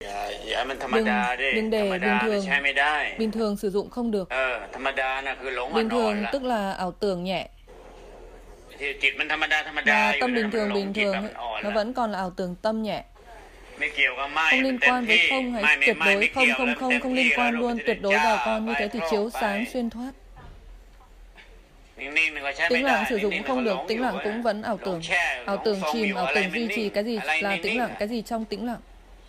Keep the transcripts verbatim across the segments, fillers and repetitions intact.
Dạ, dạ mìnhธรรม Đừng, ดาดิ đừng ธร để รม bình ดาไม่ thường, ใช่ไม่ได้ bình thường sử dụng không được. เออธรรมดาน่ะคือหลง Bình อ่อน thường ๆล่ะ tức là ảo tưởng nhẹ. ที่จิตมันธรรมดาธรรมดา Và อยู่ tâm นะ bình มัน thường หลง bình จิต thường แบบ ấy, มันอ่อน nó ล่ะ vẫn còn là ảo tưởng tâm nhẹ. ไม่เกี่ยวกับไม่ Không มัน liên เต็ม quan ที่ với không ไม่ hay ไม่ tuyệt ไม่ đối ไม่ không เกี่ยว không แล้วมัน không เต็ม không ที่ liên แล้ว quan ลูก luôn มันจะ tuyệt ได้ đối จ้า vào con ไป như thế thì โพร่ chiếu งไป sáng xuyên thoát. นิ่งๆก็ใช้ไม่ Tĩnh ได้ lặng sử นิ่ dụng งๆ không มันหล được, ง tĩnh อยู่ lặng อะ cũng vẫn ảo หลง tưởng. แช่ หล Ảo ง tưởng ทรงอ chìm, ยู่ ảo อะไร tưởng ไม่ duy นิ่ง trì, cái gì อะไร là นิ่ tĩnh ง lặng, ๆ cái gì trong tĩnh lặng.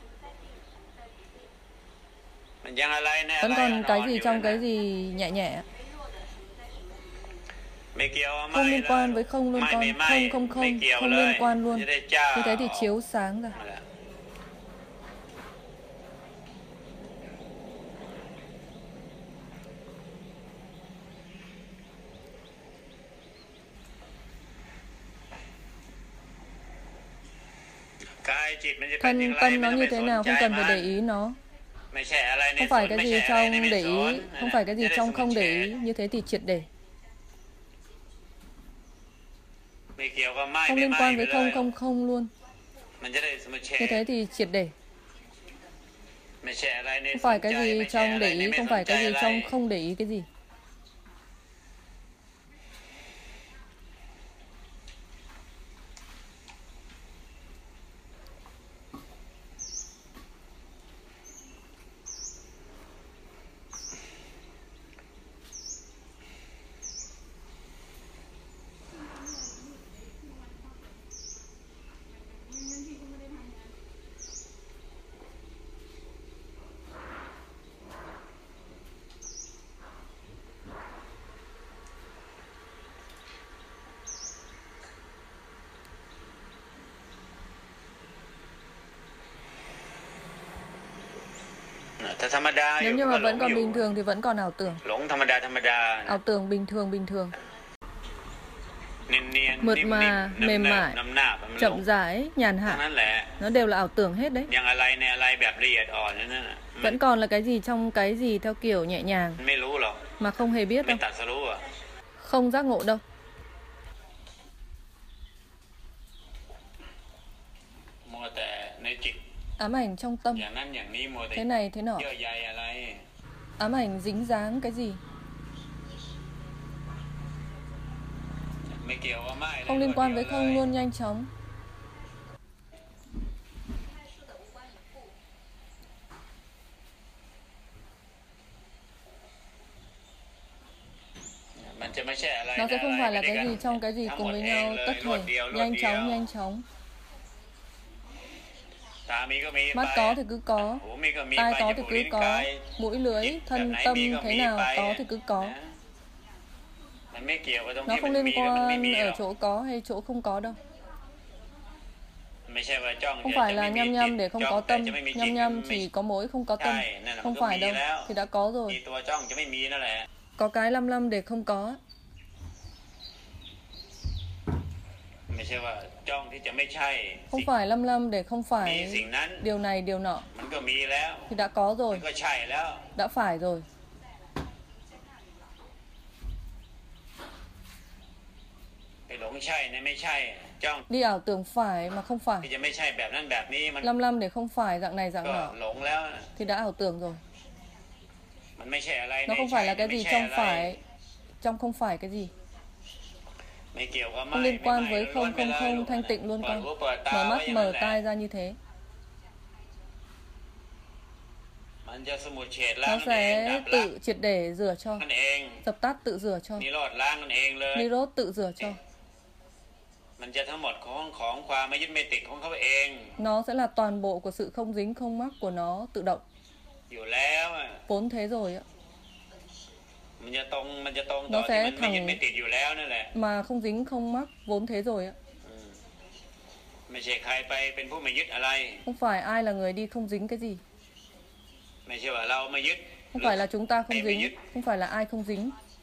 มันยังอะไรเนี่ย Vẫn อะไร còn อ่อน cái ๆ gì อยู่ trong นั่น cái น่ะ gì nhẹ nhẹ. ไม่เกี่ยวกับ Không ไม่ liên เลย quan ลู với ก không luôn ไม่ con, ไม่ไม่ không không ไม่ không, เกี่ยว không เล liên ย quan จะ luôn. ได้จ้า Như thế thì ออก chiếu sáng ra. นั่นแหละ กายจิตมันจะเป็นอย่าง Thân ไร tâm ไม่ nó ต้องไป như ส thế น nào ใจ không cần มั phải để น ý nó. ไม่ใช่อะไรใน Không ส phải น cái ไม่ gì ใช่อะไร trong ในไม่ để ส ý, น không phải cái จะ gì ได้ trong สม không แช để ร์ ý, như thế thì triệt để. ไม่เกี่ยวกับไม่ Không ไม่ liên ไม่ quan ไป với เล không ย không không luôn. มันจะได้สมแช Như ร์ thế thì triệt để. ไม่ใช่อะไรใน Không ส phải น cái ใจ gì ไม่ใช่อะ trong ไร để ใน ý, ไม่ không สน phải ใจ cái อะ gì ไร trong không để ý cái gì. ถ้าธรรมดาอยู่ Nếu như ก็ mà หลง vẫn อ còn ยู่ bình thường thì vẫn còn ảo tưởng. หลงธรรมดาธรรมดา Ảo tưởng bình thường bình thường. เนียนเนียน Mượt นิ่ม mà, นิ่ม mềm เนิบ mại, น้ำหน้ามันหลง chậm rãi, nhàn ทั้ง hạ. นั้นแหละ Nó đều là ảo tưởng hết đấy. อย่างอะไรในอะไรแบบละเอียดอ่อนนั่นน่ะ Vẫn còn là cái gì trong cái gì theo kiểu nhẹ nhàng มันไม่รู้หรอก mà không hề biết ไม่ đâu. ตัดสรู้อ่ะ Không giác ngộ đâu. มัวแต่ในจิต Ám ảnh trong tâm. อย่างนั้นอย่างนี้มัวแต่ Thế này thế nọ. เยื่อใยอะไร Ám ảnh dính dáng cái gì. ไม่เกี่ยวว่าไม่เลย Không liên รวด quan เดี với ยว không เลย luôn nhanh chóng. มันจะไม่ใช่อะไร Nó sẽ นะ không อะไร phải là ไปด้วย cái กัน gì trong cái gì ทั้งหม cùng ด với เอง nhau เลย tất รวด thể เดียวรวด nhanh เดียว chóng nhanh chóng. ตามีก็มีไป Mắt có thì cứ có, หูมีก็มี tai ไป có จ thì มูก cứ ลิ้นกาย có, mũi จิ lưới, ตแบบ thân ไหน tâm มีก็ thế มี nào ไป có thì cứ có. นะมันไม่เกี่ยวกับตรง Nó ที่มั không นมี liên กับมันไม่ quan มีหร ở อก chỗ có hay chỗ không có đâu. ไม่ใช่ว่าจ้อง Không จะ phải จะ là ไม่มี nhăm จิต nhăm để không จ้อง có แต่ tâm, จะไม่มีจิต nhăm nhăm ไม่ chỉ có mỗi không có tâm. ใช่นั่นน่ะมัน Không ก็ phải มี đâu, แล้ว thì đã có มี rồi. ตัวจ้องจะไม่มีนั่นแหละ Có cái lăm lăm để không có. ไม่ใช่ว่าจ้องที่จะไม่ใช่ Không phải lăm lăm để không มีสิ่ phải งนั้น điều này điều nọ. มันก็มีแล้ว Thì đã có มัน rồi, ก็ใช่แล้ว đã phải rồi. ไปหลงใช่เนี่ยไม่ใช่จ้อง Đi ảo tưởng phải mà không ที่ phải. จะไม่ใช่แบบนั้นแบบนี้มัน Lăm lăm để không phải dạng này dạng ก็ nọ หลงแล้ว thì đã ảo tưởng rồi. มันไม่ใช่อะไร Nó ใน không ใช่ phải là เนี่ย cái ไม่ gì ใช่ trong อะไร phải, trong không phải cái gì. ไม่เกี่ยวกับไม่ Không liên ไม่ quan ไม่ với ล้วน không ไป không เลย không ลูก thanh นะ tịnh luôn เปิด con. หูเปิดตา Mở ไว้ mắt อย่างนั้น mở แหละ tai ra như thế. มันจะสมุดเฉดล้าง Nó นั่นเองดั sẽ บละ tự triệt để rửa cho, นั่นเอง dập tắt tự rửa cho, นิโรธล้างนั่นเองเลย Nirot tự rửa cho. มันจะทั้งหมดของของความไม่ยึดไม่ติดของเขาเอง Nó sẽ là toàn bộ của sự không dính không mắc của nó tự động. อยู่แล้วอะ Vốn thế rồi ạ. มันจะตรงมันจะตรงต่อ Nó ที่ sẽ มันไม่ยึด thẳng ไม่ติดอยู่แล้วนั่นแหละ mà không dính không mắc vốn thế rồi ạ. อืมไม่ใช่ใครไปเป็นผู้ไม่ยึดอะไร Không phải ai là người đi không dính cái gì. ไม่ใช่ว่าเราไม่ยึด Không phải là chúng ta không Em bị dính, dứt. không phải là ai không dính.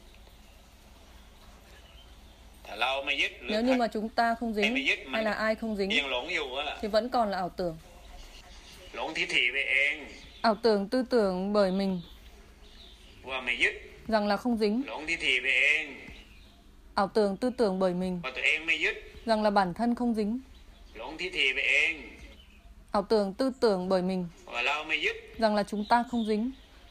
ถ้าเราไม่ยึดหรือ Nếu như mà chúng ta không Em bị dính dứt mà- hay là ai không ยั dính งหลงอยู่อะ thì vẫn còn là ảo tưởng. หลงทิฏฐิไปเอง Ảo tưởng tư tưởng bởi mình ว่าไม่ยึด rằng là không dính. หลงทิฏฐิไปเอง Ảo tưởng tư tưởng bởi mình ว่าตัวเองไม่ยึด rằng là bản thân không dính. หลงทิฏฐิไปเอง Ảo tưởng tư tưởng bởi mình ว่าเราไม่ยึด rằng là chúng ta không dính.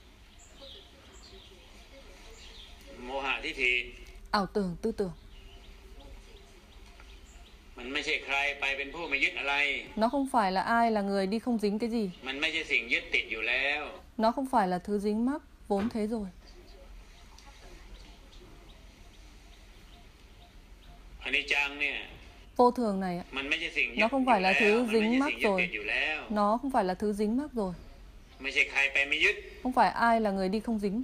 โมหะทิฏฐิ Ảo tưởng tư tưởng มันไม่ใช่ใครไปเป็นผู้ไม่ยึดอะไร nó không phải là ai là người đi không dính cái gì. มันไม่ใช่สิ่งยึดติดอยู่แล้ว Nó không phải là thứ dính mắc, vốn thế rồi. อนิจจังเนี่ย Vô thường này ạ, มันไม่ใช่สิ่งยึด nó không phải là อยู่ thứ แล้วมันไม่ dính ใช่ mắc สิ่งยึด rồi. ติดอยู่แล้ว Nó không phải là thứ dính mắc rồi. ไม่ใช่ใครไปไม่ยึด Không phải ai là người đi không dính.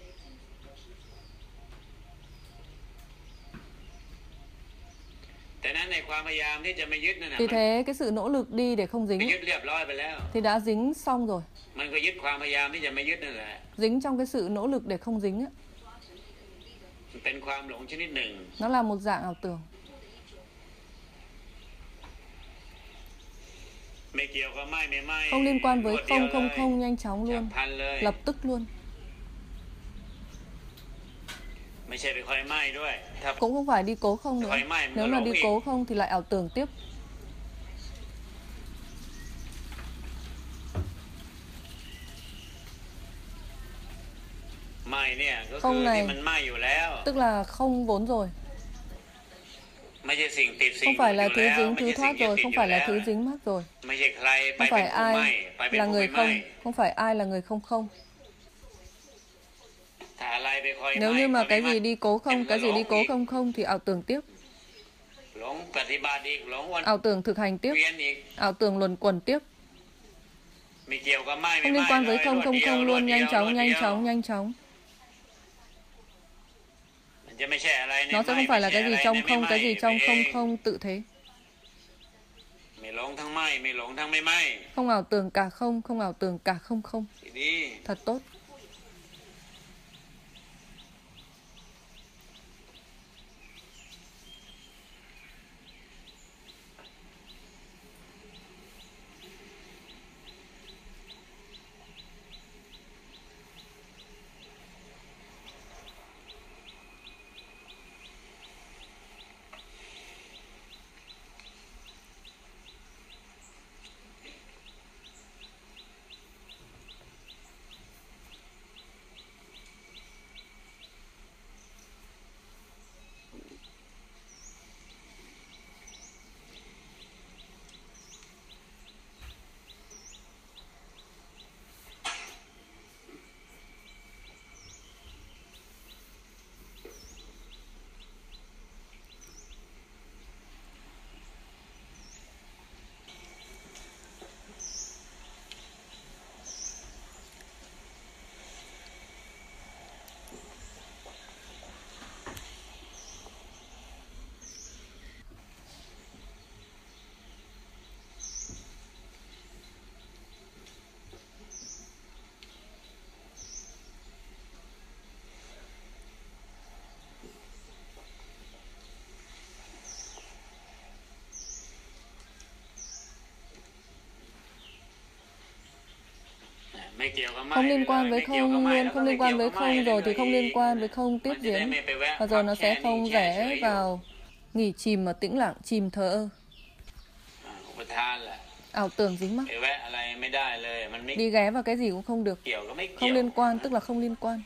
แต่นั้นในความพยายามที่จะไม่ยึดนั่นน่ะ Vì มัน thế cái sự nỗ lực đi để không ไป dính ยึดเรียบร้อยไปแล้ว thì đã dính xong rồi. มันก็ยึดความพยายามที่จะไม่ยึดนั่นแหละ Dính trong cái sự nỗ lực để không dính á, มันเป็นความหลงชนิดหนึ่ง nó là một dạng ảo tưởng. ไม่เกี่ยวกับไม่ไม่ไม่ Không liên quan với รวดเดียว không không เลย không nhanh chóng ฉับ luôn, พลันเลย lập tức luôn. ไม่ใช่ไปคอยไหม้ด้วย ถ้า Cũng không phải đi cố không nữa. Thoải mái mà Nếu nó là lỗ đi ý. cố không thì lại ảo tưởng tiếp. ไหม้เนี่ยก็ข้คืองอในที่มันไหม้อยู่แล้ว Tức là không vốn rồi. ไม่ใช่สิ่งติดสิ่ง Không phải อ là ยู่ thứ แล้ว dính ไม่ thứ ใช่สิ่ง thoát ยึด rồi, ติด không อยู่ phải แล้ là ว thứ dính mắc rồi. ไม่ใช่ใครไป Không เป็น phải ผู้ไหม้ ai ไปเป็น là ผู้ người ไม่ไหม้ không, không phải ai là người không không. ถ้าอะไรไปคอยไหม้ Nếu như mà ก็ cái ไม่ไหม้ gì đi cố không, Em cái có gì đi lỗ cố ý. không không thì ảo tưởng tiếp. หลงปฏิบัติอีกหลงวัน Ảo tưởng thực hành tiếp, เวียนอีก ảo tưởng luẩn quẩn tiếp. ไม่เกี่ยวกับไหม้ไม่ Không ไห liên ม้ quan เล với ย không รวด không เดียว không รวด luôn, เดียว nhanh รว chóng ดเดี nhanh ยว chóng nhanh chóng. มันจะไม่ใช่อะไรใน Nó sẽ ไหม้ không phải là ไม่ cái ใช่ gì อะไร trong ในไม่ không, ไหม้ cái gì trong ไปเอ không ง không tự thế. ไม่หลงทั้งไหม้ไม่หลงทั้งไม่ไหม้ Không ảo tưởng cả không, không ảo tưởng cả không không. ดี Thật tốt. ไม่เกี่ยวกับไหม้ Không liên quan ไม่ với เกี่ยว không กับไหม้ luôn, แล้วก็ không ไม่ liên เกี่ย quan ว với กับไหม้ không แล้ว rồi ก็ thì không liên quan với không มั tiếp นจะได้ diễn. ไม่ไปแวะ Và พั rồi ก nó แค่ sẽ นี้ không แช่เฉ rẽ ยอยู่ vào nghỉ chìm ở tĩnh lặng, chìm thờ ơ. อ่าอุปทานแหละ Ảo tưởng dính mắc. ไปแวะอะไรไม่ได้เลยมันไม่ Đi ghé vào cái gì cũng không được. เกี่ยวก็ไม่เกี่ Không ยว liên quan tức là không liên quan.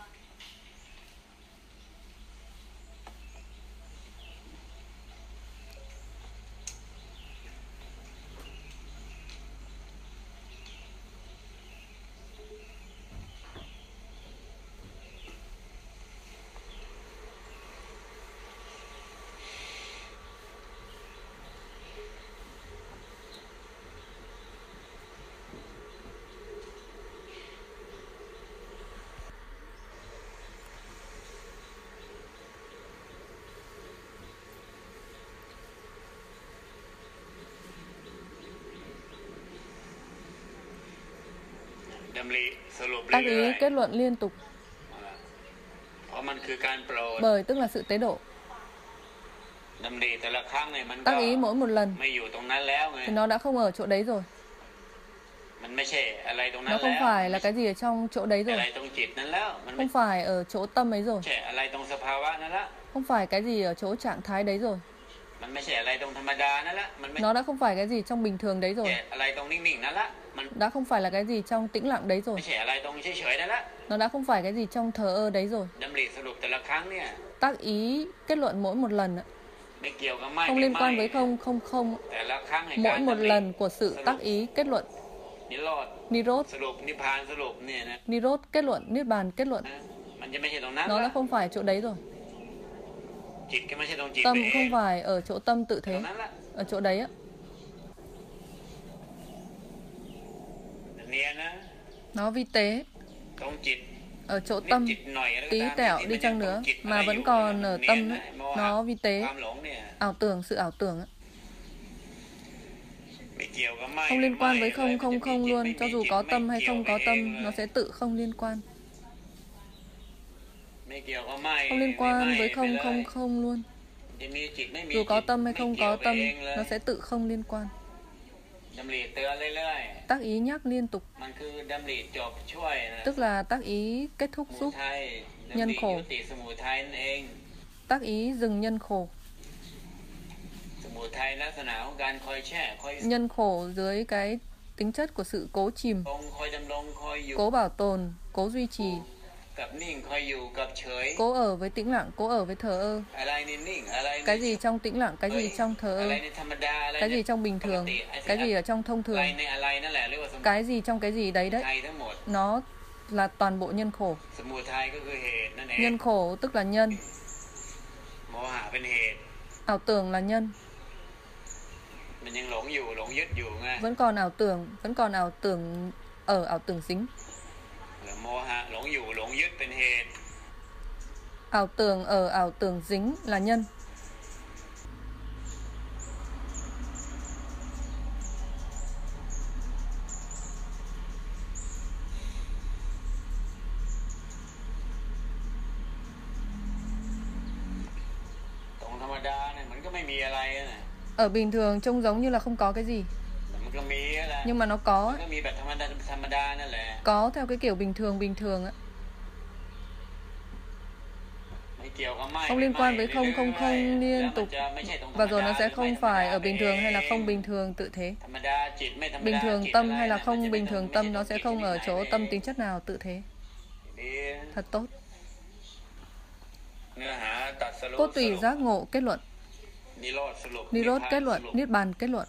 ดำริสรุป Tác เรื่อย ý kết luận liên tục. ๆเพราะมันคือการโปรด Bởi tức là sự tế độ. ดำริแต่ละครั้งเนี่ยมันก็ Tác ý mỗi một lần ไม่อยู่ตรงนั้นแล้วไง thì nó đã không ở chỗ đấy rồi. มันไม่ใช่อะไรตรงนั้น Nó แล้ không ว phải là cái gì ở trong chỗ đấy อะไร rồi. ตรงจิตนั้นแล้วมันไม่ Không phải ở chỗ tâm ấy rồi. ใช่อะไรตรงสภาวะนั้นละ Không phải cái gì ở chỗ trạng thái đấy rồi. มันมันไม่ใช่อะไรตรงธรรมดานั่นแหละมันไม่ Nó đã không phải cái gì trong bình thường đấy rồi. ใช่อะไรตรงนิ่งๆนั่นแหละมัน Đã không phải là cái gì trong tĩnh lặng đấy rồi. ไม่ใช่อะไรตรงเฉยๆนั่นแหละ Nó đã không phải cái gì trong thờ ơ đấy rồi. ดำริสรุปแต่ละครั้งเนี่ย Tác ý kết luận mỗi một lần ạ. ไม่เกี่ยวกับไม่ Không ไม่ liên ไม่ quan với không, không, không. แต่ละครั้งใน Mỗi การ một ดำริ lần của sự tác ý kết luận. นิโรธ Nirod, สรุปนิพพานสรุปเนี่ยนะ Nirod kết luận, Niết bàn kết luận. มันจะไม่ใช่ตรงนั้น Nó ละ đã không phải chỗ đấy rồi. จิตก็ไม่ใช่ตรงจิต Tâm ไปเอง không phải ở chỗ tâm tự ตร thế. งนั้นละ Ở chỗ đấy á. เนียนนะ Nó vi tế. ตรงจิต Ở chỗ นิด tâm, จิตหน่อยอะไรก็ tí ตาม tẹo ที่ đi มันยัง chăng ตรง nữa จิต mà อะไรอ vẫn ยู่ còn มั ở นเนียน tâm นะ ấy. โมหะ Nó vi ค tế. วามหลงเนี่ย Ảo tưởng, sự ảo tưởng á. ไม่เกี่ยวกับไม่ Không liên quan với ไม่ không, เลย không, มันจะ không มีจิต luôn. ไม่ Cho มี dù จิต có ไม่ tâm hay เกี่ยว không ไป có เอง tâm, เล nó ย sẽ tự không liên quan. ไม่เกี่ยวกับไม่ Không liên ไม่ quan ไม่ với ไป không, เลย không, không luôn. จะมีจิตไม่มี Dù จิ có ต tâm hay ไม่ không เกี่ยว có ไป tâm, เองเลย nó sẽ tự không liên quan. ดำริเตือนเรื่อย Tác ý nhắc liên tục, ๆมันคือดำริจบช่วยนะ tức là tác ý kết thúc สมุ giúp, ทัย nhân ดำริ khổ. ยุติสมุทัยนั่นเอง Tác ý dừng nhân khổ. สมุทัยลักษณะของการคอยแช่คอย Nhân khổ dưới cái tính chất của sự cố chìm, คงคอยดำรงคอยอยู่ cố bảo tồn, cố duy trì, กับนิ่งคอยอยู่กับเฉย cố ở với tĩnh lặng, cố ở với thờ ơ. อะไรนี่นิ่งอะไรนี่ Cái gì trong tĩnh lặng, cái gì trong thờ อะไร ơ, นี่ธรรมดาอะไร cái นี่ gì trong bình ปก thường, ติ cái gì ở trong thông อะไร thường, ในอะไรนั่นแหละเรียกว่าสมุ cái gì trong cái gì đấy đấy. ทัยทั้งหมด Nó là toàn bộ nhân khổ. สมุทัยก็คือเหตุนั่นเอง Nhân khổ tức là nhân, โมหะเป็นเหตุ ảo tưởng là nhân. มันยังหลงอยู่หลงยึดอยู่ไง Vẫn còn ảo tưởng, vẫn còn ảo tưởng ở ảo tưởng dính. แล้วโมหะหลงอยู่หลงยึดเป็นเหตุ Ảo tưởng ở ảo tưởng dính là nhân. ตรงธรรมดาเนี่ยมันก็ไม่มีอะไรนะ Ở bình thường trông giống như là không có cái gì, แต่มันก็มีอะไร nhưng mà nó มัน có, ก็มีแบบธรรมดาธรรมดานั่นแหละ có theo cái kiểu bình thường bình thường á. ไม่เกี่ยวกับไม่ Không liên quan với không, không, không แล้ว liên มัน tục. จะไม่ใช่ตรงธรรม Và ดา rồi nó sẽ หรือ không ไม่ธรรม phải ดา ở bình thường hay là เอง không bình thường tự thế. ธรรมดาจิตไม่ธรรมดา Bình thường จิต tâm อะไร hay là นะมันจะ không ไม่ bình ตรง thường ไม่ใช่ tâm ตร nó ง sẽ จิต không ที่ ở ไหน chỗ เอง tâm tính chất nào tự thế. ดี Thật tốt. เนื้อหาตัดสรุป Cốt tùy giác ngộ kết luận, นิโรธสรุป Nirod นิพพาน kết luận, สรุป Niết bàn kết luận.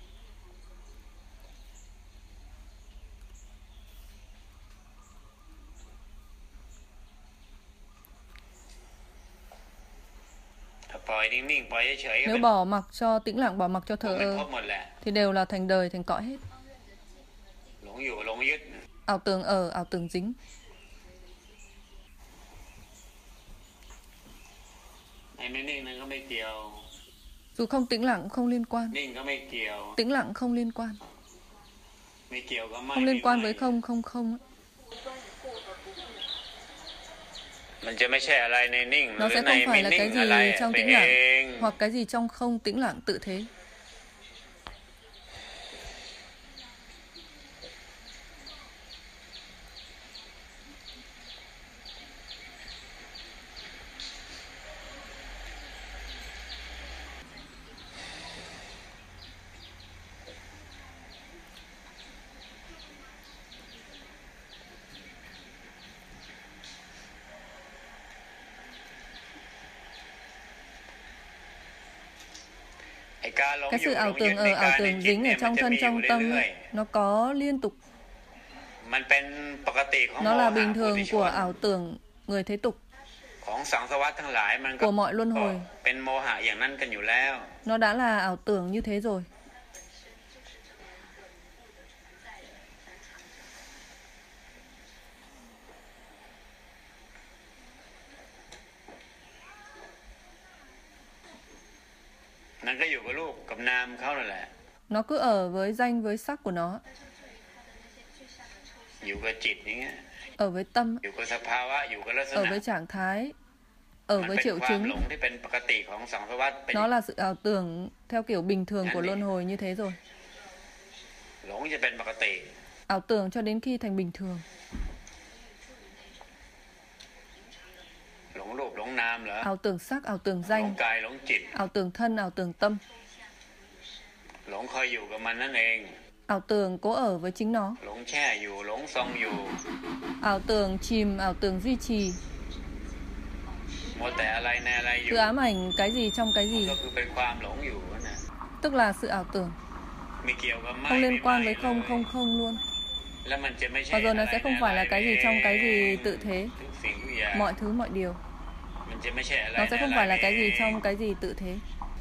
ถ้าปล่อยนิ่งๆปล่อยเฉยๆก็ Nếu เป็น bỏ mặc cho tĩnh lặng, bỏ mặc cho ผ thờ มเป็น ơ พบหมดแหละ thì đều là thành đời, thành cõi hết. หลงอยู่หลงยึด Ảo tưởng ở, ảo tưởng dính. ไอ้ไม่นิ่งนั่นก็ไม่เกี่ยว Dù không tĩnh lặng cũng không liên quan, นิ่งก็ไม่เกี่ยว tĩnh lặng không liên quan, ไม่เกี่ยวกับไม่ không liên ไม่ quan ไม่ với không, không, không. á. มันจะไม่ใช่อะไรในนิ่งห Nó รือ sẽ ใน không ไม่ phải là นิ่ cái งอะไร gì trong ไป tĩnh เอ lặng ง hoặc cái gì trong không tĩnh lặng tự thế. ไอ้การหลง Cái อยู่ sự หล ảo งยึด tưởng ใน ở, กา ảo รใน tưởng จิต dính เนี่ ở ยมัน trong จะ thân มีอยู่ trong tâm เรื่อย ấy, nó có liên tục. ๆมันเป็นปกติของ Nó โม là หะ bình ปุ thường ถุช của น ảo tưởng người thế tục, ของสังสารวัฏทั้งหลายมันก็ của mọi luân hồi. เป็นโมหะอย่างนั้นกันอยู่แล้ว Nó đã là ảo tưởng như thế rồi. มันก็อยู่กับรูปกับนามเขานั่นแหละ Nó cứ ở với danh với sắc của nó, อยู่กับจิตอย่างเงี้ย ở với tâm, อยู่กับสภาวะอยู่กับลักษ ở ณะ với trạng thái, ở มัน với เป็น triệu ความ chứng. หลงที่เป็นปกติของสังสารวัฏเป็น Nó là sự ảo tưởng theo kiểu bình thường của luân hồi như thế rồi. หลงจะเป็นปกติ Ảo tưởng cho đến khi thành bình thường. หลงรูปหลงนนามเหรอ ảo tưởng sắc, ảo tưởng หลง danh, กายหลงจิต ảo tưởng thân, ảo tưởng tâm. หลงคอยอยู่กับมันนั่นเอง Ảo tưởng cố ở với chính nó. หลงแช่อยู่หลงทรงอยู่ Ảo tưởng chìm, ảo tưởng duy trì. มัวแต่อะไรในอะไรอยู่ Cứ ám ảnh cái gì trong cái gì, ก็คือเป็นความหลงอยู่นั่นนะ tức là sự ảo tưởng. ไม่เกี่ยวกับไม่ Không ไม่ liên quan ไม่ với không, เลย không, không luôn. แล้วมันจะไม่ใช่ Và rồi nó อะไร sẽ không ใน phải là อะไร cái gì trong cái gì tự thế. ทุกสิ่งทุกอย่าง Mọi thứ, mọi điều. มันจะไม่ใช่อะไร Nó sẽ ใน không อะไร phải là cái gì เอง trong cái gì tự thế.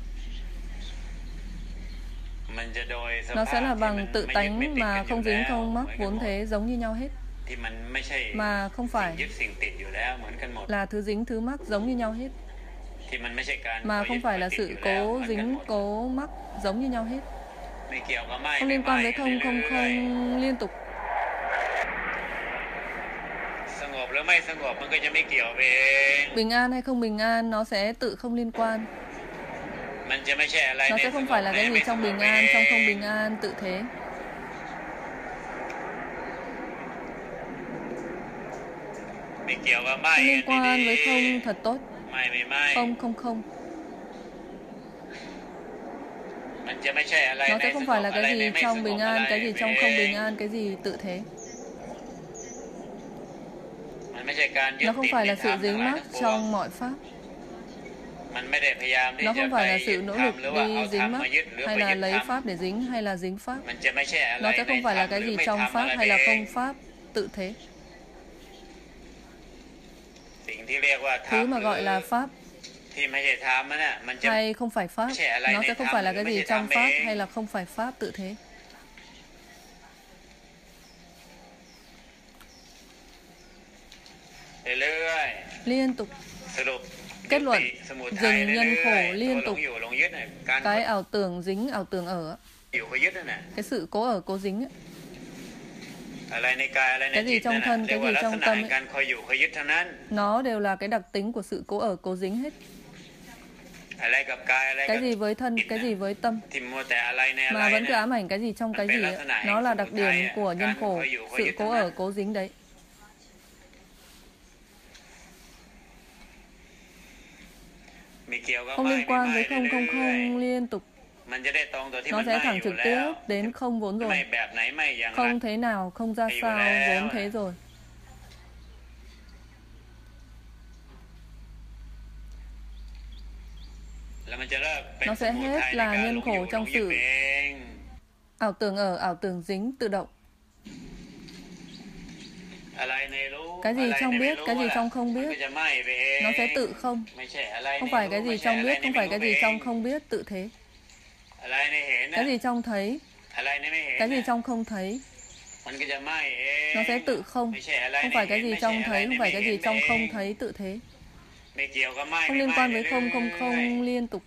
มันจะโดยส Nó ภาพ sẽ là ที่ bằng มัน tự ไม่ยึดไม่ tánh ติด mà กันอยู่ không แล้ dính ว không เหมื mắc อนกัน vốn หมด thế giống như nhau hết. ที่มันไม่ใช่ Mà không สิ่ง phải ยึดสิ่งติดอยู่แล้วเหมือนกันหมด là thứ dính, thứ mắc giống như nhau hết. ที่มันไม่ใช่การ Mà ยึ không ด phải มา là ติด sự อยู่แล้ว cố เหมือนกัน dính, หมด cố mắc giống như nhau hết. ไม่เกี่ยวกับไม่ Không ไม่ liên ไม่ quan với ไป không, เรื่ không, อย không liên tục. ๆสงบหรือไม่สงบมันก็จะไม่เกี่ยวเอง Bình an hay không bình an nó sẽ tự không liên quan. มันจะไม่ใช่อะไร Nó ใน sẽ ส không งบ phải là ใน cái ไม่ gì ส trong งบ bình เอ an, ง trong không bình an, tự thế. ไม่เกี่ยวกับไม่ Không liên กัน quan ดี với không thật tốt. ๆไม่ไม่ไม่ Không, không, không. มันจะไม่ใช่อะไร Nó ใน sẽ ส không ง phải บ là อะไร cái ใน gì ไม่ส trong ง bình บอะไร an, cái gì trong เอ không ง bình an, cái gì tự thế. มันไม่ใช่การยึด Nó không ติด phải ใน là ธรร sự มทั้ง dính หลาย mắc ทั้งปวง trong mọi pháp. มันไม่ได้พยายามที่ Nó จะ không ไป phải là ยึด sự nỗ ธรรม lực หรือว่าเอา đi ธรร dính ม mắc มายึดหรือ hay ไป là ยึด lấy ธรรม pháp để dính hay là dính pháp. มันจะไม่ใช่อะไร Nó sẽ ใน không phải ธรร là มห cái รือ gì ไม่ trong ทำ pháp อะไร hay là เอง không pháp, tự thế. สิ่งที่เรียกว่าธรร Thứ ม mà gọi là pháp ที่ไม่ใช่ธรรมนั่นน่ะมันจะ hay không phải pháp, Sẽ là nó này sẽ không tham phải là nữa cái mới gì sẽ trong tham pháp ấy. hay là không phải pháp tự thế. เรื่อย Liên tục ๆสรุป kết luận ยุติสมุทัย dừng nhân เรื่อย khổ ๆ liên ตัวหล tục. งอยู่หลงยึดน่ะการ Cái ảo tưởng dính, ảo tưởng ở, อยู่ก็ยึดนั่นน่ะ cái sự cố ở, cố dính ấy. อะไรในกายอะไรใน cái gì จิต trong นั่นน่ะ thân, เรีย cái กว่า gì ลักษ trong ณะ tâm แห่ง ấy. การคอยอยู่คอยยึดทั้งนั้น Nó đều là cái đặc tính của sự cố ở, cố dính hết. อะไรกับกายอะไรกั Cái บ gì với thân, จิต cái น่ะ gì với tâm. ที่มัวแต่อะไรในอะไร Mà vẫn cứ น่ะ ám ảnh cái gì trong cái Nó gì phải ấy. là thế này, Nó là sự đặc thai điểm à, của nhân can khổ, khởi dụ, khởi sự dụ cố thằng ở, nào. cố dính đấy. มีเกี่ยวกับ Không ไม่ liên ไม่ quan ไม่ với không, không, เรื่อย không liên tục. ๆมันจะได้ตรงตัวที่ Nó มัน sẽ ไม่ thẳng อยู่ trực แล้ว tiếp đến không vốn ไม่ rồi. แบบไหนไม่อย่างไร Không thế nào, không ra Phải sao, อยู่แล้ว vốn thế rồi. แล้วมันจะเลิกเป็น Nó ส sẽ มุ hết ทัยใน là การหล nhân งอยู่ khổ หล trong งยึด sự เอง ảo tưởng ở, ảo tưởng dính tự động. อะไรในรู้ Cái gì อะไร trong ในไม่ biết, รู้ cái gì ล่ะ trong không มัน biết. ก็จะไหม้ไปเอง Nó sẽ tự không. ไม่ใช่อะไร Không ใน phải รู้ cái ไม่ gì ใช่ trong อะไร biết, ใน không ไม่ phải รู้ cái เอ gì ง trong không biết, tự thế. อะไรในเห็น Cái นะ gì trong thấy, อะไรในไม่เห็น cái gì นะ trong không thấy. มันก็จะไหม้เอง Nó sẽ tự không. ไม่ใช่อะไร Không ใน phải เห็ cái น gì ไม่ใช่ trong อะไร thấy, ใน không ไม่ phải cái เห็ gì น trong เอง không thấy, tự thế. ไม่เกี่ยวกับไหม้ Không ไม่ liên ไหม้ quan với เรื่ không, อย không, không liên tục.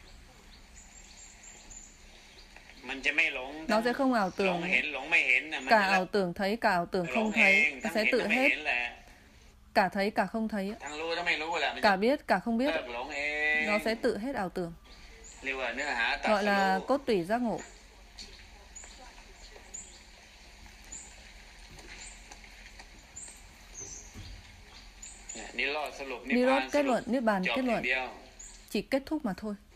ๆมันจะไม่หลง Nó sẽ không ảo หลง tưởng. เห็นหลงไม่เห็นน่ะมัน Cả จะ ảo tưởng thấy, cả ảo tưởng หล không งเอง thấy. ทั้ Nó ง sẽ เห็น tự ทั้งไม่เห็ hết. นแหละ Cả thấy, cả không thấy. ทั้งรู้ทั้งไม่รู้แหละมันจะ Cả biết, cả không biết. เลิกหลงเอง Nó sẽ tự hết ảo tưởng. เรียกว่าเนื้อหาตรัส Gọi là รู้ cốt tủy giác ngộ. เนี่ยนิโรธสรุปนิพ Nirod พานส kết รุป luận, Niết bàn จบ kết อย่าง luận. เดียว Chỉ kết thúc mà thôi.